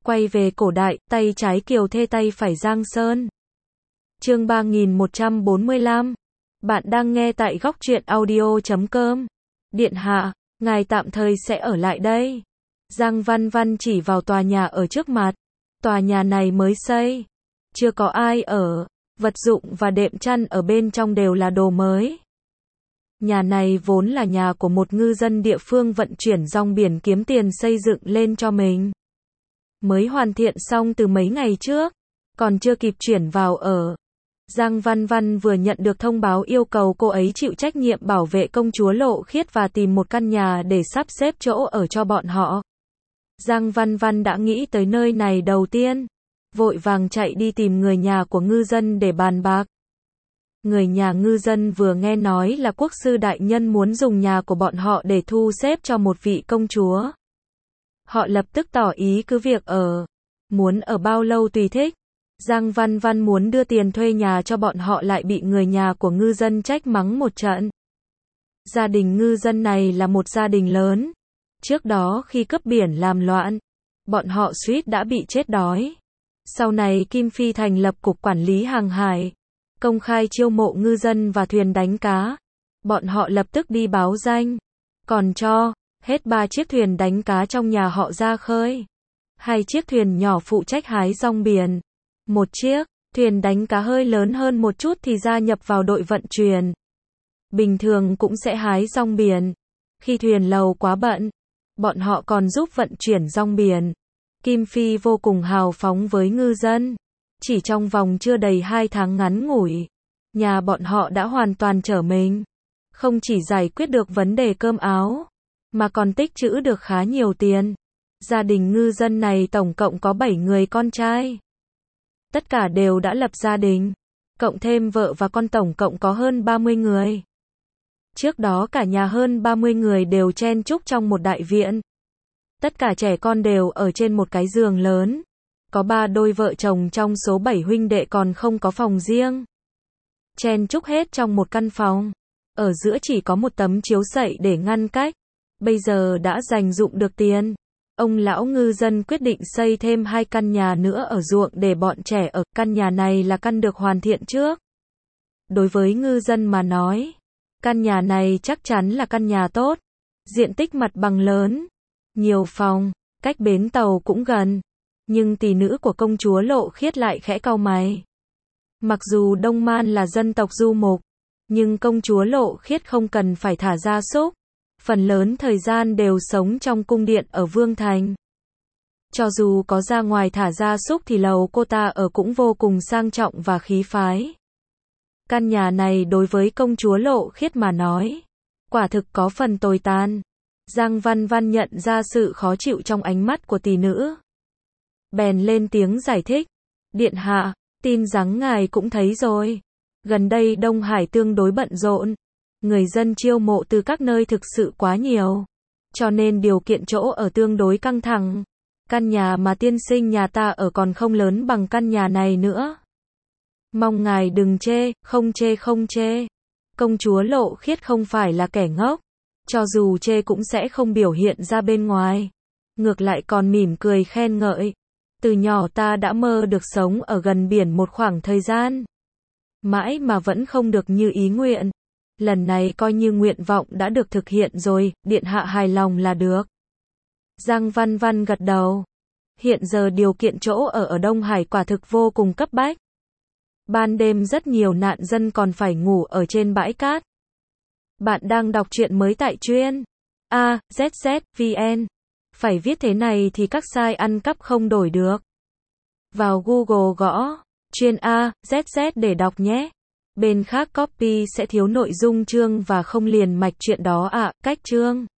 Quay về cổ đại, tay trái Kiều Thê tay phải Giang Sơn. Chương 3145. Bạn đang nghe tại góc truyện audio.com. Điện hạ, ngài tạm thời sẽ ở lại đây. Giang Văn Văn chỉ vào tòa nhà ở trước mặt. Tòa nhà này mới xây, chưa có ai ở, vật dụng và đệm chăn ở bên trong đều là đồ mới. Nhà này vốn là nhà của một ngư dân địa phương vận chuyển rong biển kiếm tiền xây dựng lên cho mình. Mới hoàn thiện xong từ mấy ngày trước, còn chưa kịp chuyển vào ở. Giang Văn Văn vừa nhận được thông báo yêu cầu cô ấy chịu trách nhiệm bảo vệ công chúa Lộ Khiết và tìm một căn nhà để sắp xếp chỗ ở cho bọn họ. Giang Văn Văn đã nghĩ tới nơi này đầu tiên, vội vàng chạy đi tìm người nhà của ngư dân để bàn bạc. Người nhà ngư dân vừa nghe nói là quốc sư đại nhân muốn dùng nhà của bọn họ để thu xếp cho một vị công chúa. Họ lập tức tỏ ý cứ việc ở, muốn ở bao lâu tùy thích. Giang Văn Văn muốn đưa tiền thuê nhà cho bọn họ lại bị người nhà của ngư dân trách mắng một trận. Gia đình ngư dân này là một gia đình lớn. Trước đó khi cướp biển làm loạn, bọn họ suýt đã bị chết đói. Sau này Kim Phi thành lập cục quản lý hàng hải, công khai chiêu mộ ngư dân và thuyền đánh cá. Bọn họ lập tức đi báo danh, còn cho hết 3 chiếc thuyền đánh cá trong nhà họ ra khơi. 2 chiếc thuyền nhỏ phụ trách hái rong biển. Một chiếc thuyền đánh cá hơi lớn hơn một chút thì gia nhập vào đội vận chuyển. Bình thường cũng sẽ hái rong biển. Khi thuyền lầu quá bận, bọn họ còn giúp vận chuyển rong biển. Kim Phi vô cùng hào phóng với ngư dân. Chỉ trong vòng chưa đầy 2 tháng ngắn ngủi, nhà bọn họ đã hoàn toàn trở mình. Không chỉ giải quyết được vấn đề cơm áo, mà còn tích trữ được khá nhiều tiền. Gia đình ngư dân này tổng cộng có 7 người con trai. Tất cả đều đã lập gia đình, cộng thêm vợ và con tổng cộng có hơn 30 người. Trước đó cả nhà hơn 30 người đều chen chúc trong một đại viện. Tất cả trẻ con đều ở trên một cái giường lớn. Có 3 đôi vợ chồng trong số 7 huynh đệ còn không có phòng riêng. Chen chúc hết trong một căn phòng. Ở giữa chỉ có một tấm chiếu sậy để ngăn cách. Bây giờ đã dành dụm được tiền. Ông lão ngư dân quyết định xây thêm 2 căn nhà nữa ở ruộng để bọn trẻ ở. Căn nhà này là căn được hoàn thiện trước. Đối với ngư dân mà nói, căn nhà này chắc chắn là căn nhà tốt. Diện tích mặt bằng lớn, nhiều phòng, cách bến tàu cũng gần. Nhưng tỷ nữ của công chúa Lộ Khiết lại khẽ cau mày. Mặc dù Đông Man là dân tộc du mục, nhưng công chúa Lộ Khiết không cần phải thả gia súc. Phần lớn thời gian đều sống trong cung điện ở Vương Thành. Cho dù có ra ngoài thả gia súc thì lầu cô ta ở cũng vô cùng sang trọng và khí phái. Căn nhà này đối với công chúa Lộ Khiết mà nói, quả thực có phần tồi tàn. Giang Văn Văn nhận ra sự khó chịu trong ánh mắt của tỷ nữ. Bèn lên tiếng giải thích. Điện hạ, tin rằng ngài cũng thấy rồi. Gần đây Đông Hải tương đối bận rộn. Người dân chiêu mộ từ các nơi thực sự quá nhiều. Cho nên điều kiện chỗ ở tương đối căng thẳng. Căn nhà mà tiên sinh nhà ta ở còn không lớn bằng căn nhà này nữa. Mong ngài đừng chê, không chê không chê. Công chúa Lộ Khiết không phải là kẻ ngốc. Cho dù chê cũng sẽ không biểu hiện ra bên ngoài. Ngược lại còn mỉm cười khen ngợi. Từ nhỏ ta đã mơ được sống ở gần biển một khoảng thời gian. Mãi mà vẫn không được như ý nguyện. Lần này coi như nguyện vọng đã được thực hiện rồi, điện hạ hài lòng là được. Giang Văn Văn gật đầu. Hiện giờ điều kiện chỗ ở Đông Hải quả thực vô cùng cấp bách. Ban đêm rất nhiều nạn dân còn phải ngủ ở trên bãi cát. Bạn đang đọc truyện mới tại truyện AZZ.vn. Phải viết thế này thì các site ăn cắp không đổi được. Vào Google gõ truyện AZZ để đọc nhé. Bên khác copy sẽ thiếu nội dung chương và không liền mạch truyện đó ạ. Cách chương